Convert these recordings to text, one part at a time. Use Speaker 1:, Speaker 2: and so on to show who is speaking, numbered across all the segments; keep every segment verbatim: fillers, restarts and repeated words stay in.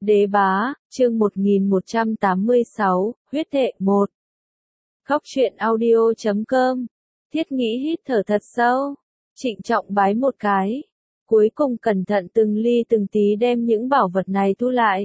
Speaker 1: Đế bá, chương một nghìn một trăm tám mươi sáu, huyết thệ một. Góc truyện audio chấm com. Thiết Nghĩ hít thở thật sâu, trịnh trọng bái một cái. Cuối cùng cẩn thận từng ly từng tí đem những bảo vật này thu lại.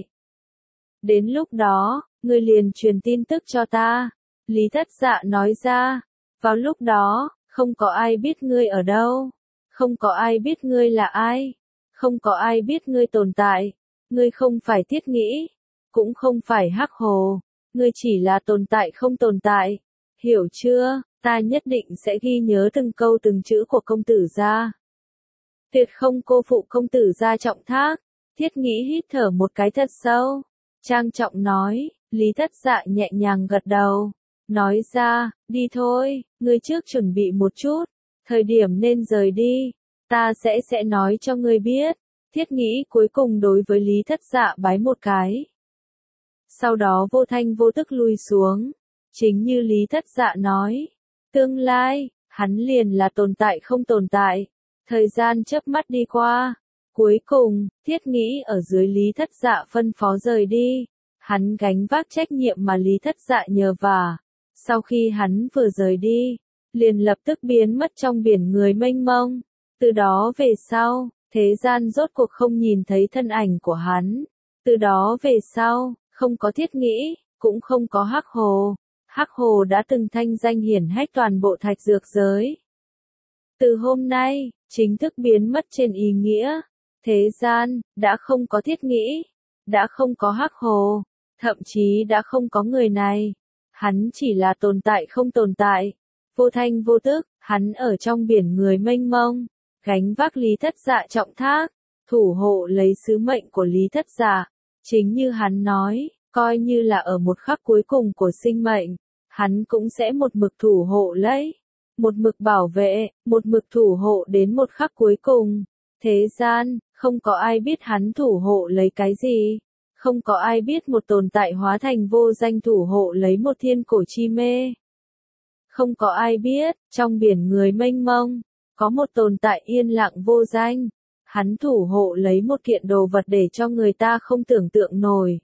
Speaker 1: Đến lúc đó, ngươi liền truyền tin tức cho ta. Lý Thất Dạ nói ra. Vào lúc đó, không có ai biết ngươi ở đâu. Không có ai biết ngươi là ai. Không có ai biết ngươi tồn tại. Ngươi không phải Thiết Nghĩ, cũng không phải Hắc Hồ, ngươi chỉ là tồn tại không tồn tại. Hiểu chưa? Ta nhất định sẽ ghi nhớ từng câu từng chữ của công tử gia. Tuyệt không cô phụ công tử gia trọng thác. Thiết Nghĩ hít thở một cái thật sâu, trang trọng nói. Lý Thất Dạ nhẹ nhàng gật đầu, nói ra, đi thôi, ngươi trước chuẩn bị một chút, thời điểm nên rời đi, ta sẽ sẽ nói cho ngươi biết. Thiết Nghĩ cuối cùng đối với Lý Thất Dạ bái một cái. Sau đó vô thanh vô tức lui xuống. Chính như Lý Thất Dạ nói. Tương lai, hắn liền là tồn tại không tồn tại. Thời gian chớp mắt đi qua. Cuối cùng, Thiết Nghĩ ở dưới Lý Thất Dạ phân phó rời đi. Hắn gánh vác trách nhiệm mà Lý Thất Dạ nhờ vả. Sau khi hắn vừa rời đi, liền lập tức biến mất trong biển người mênh mông. Từ đó về sau, thế gian rốt cuộc không nhìn thấy thân ảnh của hắn. Từ đó về sau, không có Thiết Nghĩ, cũng không có Hắc Hồ. Hắc Hồ đã từng thanh danh hiển hách toàn bộ thạch dược giới. Từ hôm nay, chính thức biến mất trên ý nghĩa. Thế gian, đã không có Thiết Nghĩ, đã không có Hắc Hồ, thậm chí đã không có người này. Hắn chỉ là tồn tại không tồn tại. Vô thanh vô tức, hắn ở trong biển người mênh mông. Gánh vác Lý Thất Dạ trọng thác, thủ hộ lấy sứ mệnh của Lý Thất Dạ. Chính như hắn nói, coi như là ở một khắc cuối cùng của sinh mệnh, hắn cũng sẽ một mực thủ hộ lấy, một mực bảo vệ, một mực thủ hộ đến một khắc cuối cùng. Thế gian, không có ai biết hắn thủ hộ lấy cái gì, không có ai biết một tồn tại hóa thành vô danh thủ hộ lấy một thiên cổ chi mê. Không có ai biết, trong biển người mênh mông, có một tồn tại yên lặng vô danh, hắn thủ hộ lấy một kiện đồ vật để cho người ta không tưởng tượng nổi.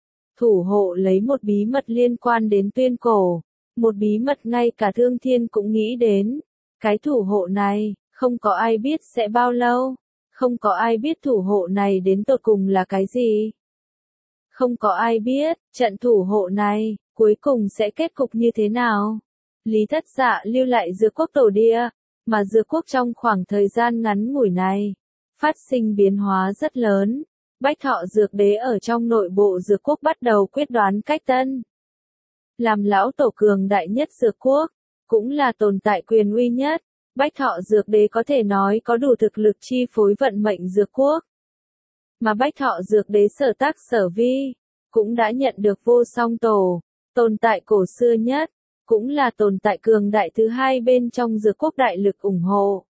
Speaker 1: Thủ hộ lấy một bí mật liên quan đến tuyên cổ, một bí mật ngay cả thương thiên cũng nghĩ đến. Cái thủ hộ này, không có ai biết sẽ bao lâu, không có ai biết thủ hộ này đến tột cùng là cái gì. Không có ai biết, trận thủ hộ này, cuối cùng sẽ kết cục như thế nào. Lý Thất Dạ lưu lại Dược Quốc tổ địa. Mà Dược Quốc trong khoảng thời gian ngắn ngủi này, phát sinh biến hóa rất lớn. Bách Thọ Dược Đế ở trong nội bộ Dược Quốc bắt đầu quyết đoán cách tân. Làm lão tổ cường đại nhất Dược Quốc, cũng là tồn tại quyền uy nhất. Bách Thọ Dược Đế có thể nói có đủ thực lực chi phối vận mệnh Dược Quốc. Mà Bách Thọ Dược Đế sở tác sở vi, cũng đã nhận được Vô Song Tổ, tồn tại cổ xưa nhất. Cũng là tồn tại cường đại thứ hai bên trong Dược Quốc đại lực ủng hộ.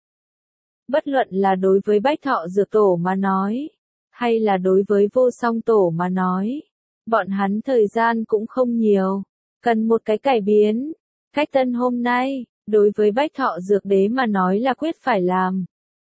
Speaker 1: Bất luận là đối với Bách Thọ Dược Tổ mà nói, hay là đối với Vô Song Tổ mà nói, bọn hắn thời gian cũng không nhiều, cần một cái cải biến. Cách tân hôm nay, đối với Bách Thọ Dược Đế mà nói là quyết phải làm.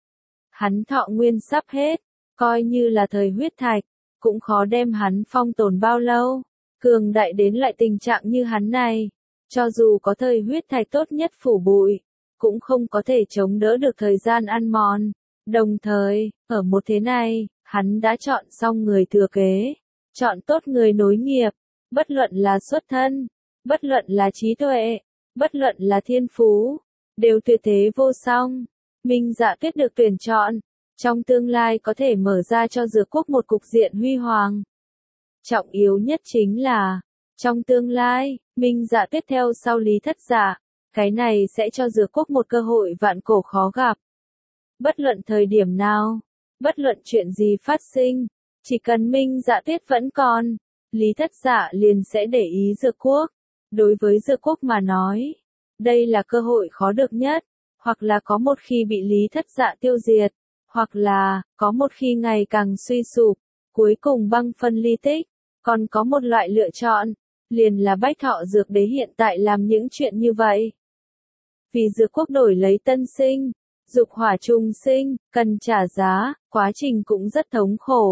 Speaker 1: Hắn thọ nguyên sắp hết, coi như là thời huyết thạch, cũng khó đem hắn phong tồn bao lâu, cường đại đến lại tình trạng như hắn này. Cho dù có thời huyết thạch tốt nhất phủ bụi, cũng không có thể chống đỡ được thời gian ăn mòn. Đồng thời, ở một thế này, hắn đã chọn xong người thừa kế, chọn tốt người nối nghiệp, bất luận là xuất thân, bất luận là trí tuệ, bất luận là thiên phú, đều tuyệt thế vô song. Minh Dạ Tuyết được tuyển chọn, trong tương lai có thể mở ra cho Dược Quốc một cục diện huy hoàng. Trọng yếu nhất chính là, trong tương lai, Minh Dạ Tuyết theo sau Lý Thất Dạ, cái này sẽ cho Dược Quốc một cơ hội vạn cổ khó gặp. Bất luận thời điểm nào, bất luận chuyện gì phát sinh, chỉ cần Minh Dạ Tuyết vẫn còn, Lý Thất Dạ liền sẽ để ý Dược Quốc. Đối với Dược Quốc mà nói, đây là cơ hội khó được nhất, hoặc là có một khi bị Lý Thất Dạ tiêu diệt, hoặc là có một khi ngày càng suy sụp, cuối cùng băng phân ly tích. Còn có một loại lựa chọn, liền là Bách Thọ Dược Đế hiện tại làm những chuyện như vậy. Vì Dược Quốc đổi lấy tân sinh, dục hỏa trùng sinh, cần trả giá, quá trình cũng rất thống khổ.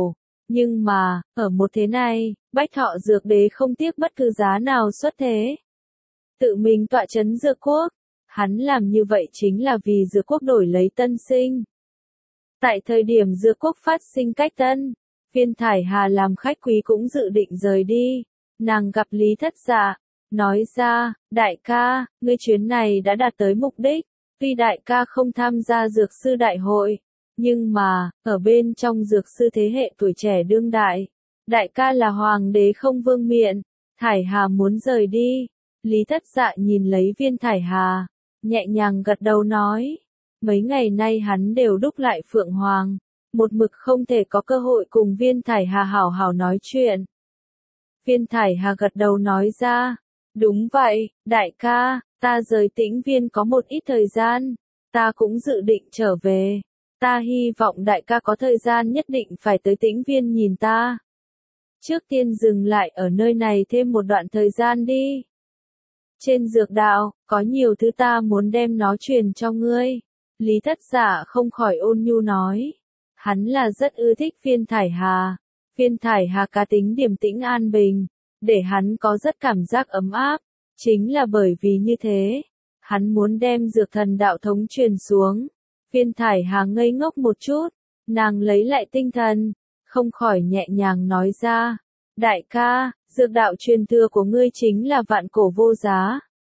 Speaker 1: Nhưng mà, ở một thế này, Bách Thọ Dược Đế không tiếc bất cứ giá nào xuất thế. Tự mình tọa chấn Dược Quốc. Hắn làm như vậy chính là vì Dược Quốc đổi lấy tân sinh. Tại thời điểm Dược Quốc phát sinh cách tân, Viên Thải Hà làm khách quý cũng dự định rời đi. Nàng gặp Lý Thất Dạ, nói ra, đại ca, ngươi chuyến này đã đạt tới mục đích. Tuy đại ca không tham gia dược sư đại hội, nhưng mà, ở bên trong dược sư thế hệ tuổi trẻ đương đại, đại ca là hoàng đế không vương miện. Thải Hà muốn rời đi. Lý Thất Dạ nhìn lấy Viên Thải Hà, nhẹ nhàng gật đầu nói. Mấy ngày nay hắn đều đúc lại Phượng Hoàng, một mực không thể có cơ hội cùng Viên Thải Hà hảo hảo nói chuyện. Viên Thải Hà gật đầu nói ra, đúng vậy, đại ca, ta rời Tĩnh Viên có một ít thời gian, ta cũng dự định trở về. Ta hy vọng đại ca có thời gian nhất định phải tới Tĩnh Viên nhìn ta. Trước tiên dừng lại ở nơi này thêm một đoạn thời gian đi. Trên dược đạo, có nhiều thứ ta muốn đem nó truyền cho ngươi. Lý Thất Dạ không khỏi ôn nhu nói. Hắn là rất ưa thích Viên Thải Hà. Viên Thải Hà cá tính điềm tĩnh an bình, để hắn có rất cảm giác ấm áp. Chính là bởi vì như thế, hắn muốn đem dược thần đạo thống truyền xuống. Viên Thải Hà ngây ngốc một chút, nàng lấy lại tinh thần, không khỏi nhẹ nhàng nói ra. Đại ca, dược đạo truyền thừa của ngươi chính là vạn cổ vô giá.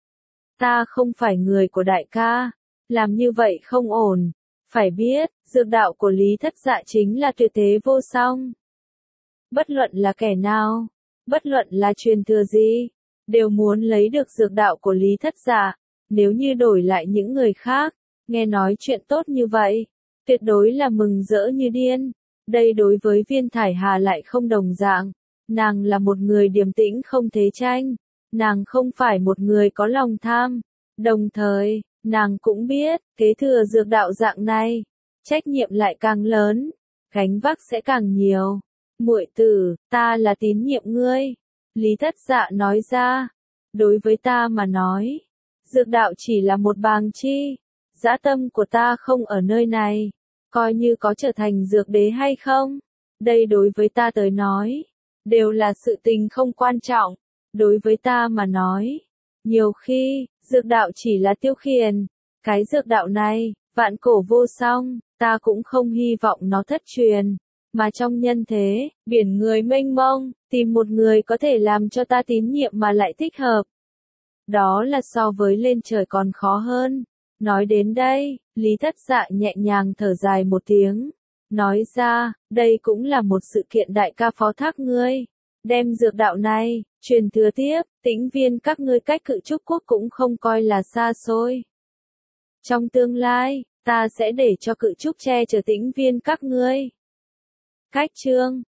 Speaker 1: Ta không phải người của đại ca, làm như vậy không ổn. Phải biết, dược đạo của Lý Thất Dạ chính là tuyệt thế vô song. Bất luận là kẻ nào, bất luận là truyền thừa gì, đều muốn lấy được dược đạo của Lý Thất Dạ. Nếu như đổi lại những người khác, nghe nói chuyện tốt như vậy, tuyệt đối là mừng rỡ như điên. Đây đối với Viên Thải Hà lại không đồng dạng. Nàng là một người điềm tĩnh không thế tranh. Nàng không phải một người có lòng tham. Đồng thời, nàng cũng biết, kế thừa dược đạo dạng này, trách nhiệm lại càng lớn, gánh vác sẽ càng nhiều. Muội tử, ta là tín nhiệm ngươi. Lý Thất Dạ nói ra. Đối với ta mà nói, dược đạo chỉ là một bàng chi. Dã tâm của ta không ở nơi này. Coi như có trở thành dược đế hay không, đây đối với ta tới nói, đều là sự tình không quan trọng. Đối với ta mà nói, nhiều khi, dược đạo chỉ là tiêu khiển. Cái dược đạo này, vạn cổ vô song, ta cũng không hy vọng nó thất truyền. Mà trong nhân thế, biển người mênh mông, tìm một người có thể làm cho ta tín nhiệm mà lại thích hợp. Đó là so với lên trời còn khó hơn. Nói đến đây, Lý Thất Dạ nhẹ nhàng thở dài một tiếng. Nói ra, đây cũng là một sự kiện đại ca phó thác ngươi. Đem dược đạo này, truyền thừa tiếp, Tĩnh Viên các ngươi cách Cự Trúc Quốc cũng không coi là xa xôi. Trong tương lai, ta sẽ để cho Cự Trúc che chở Tĩnh Viên các ngươi. Cách chương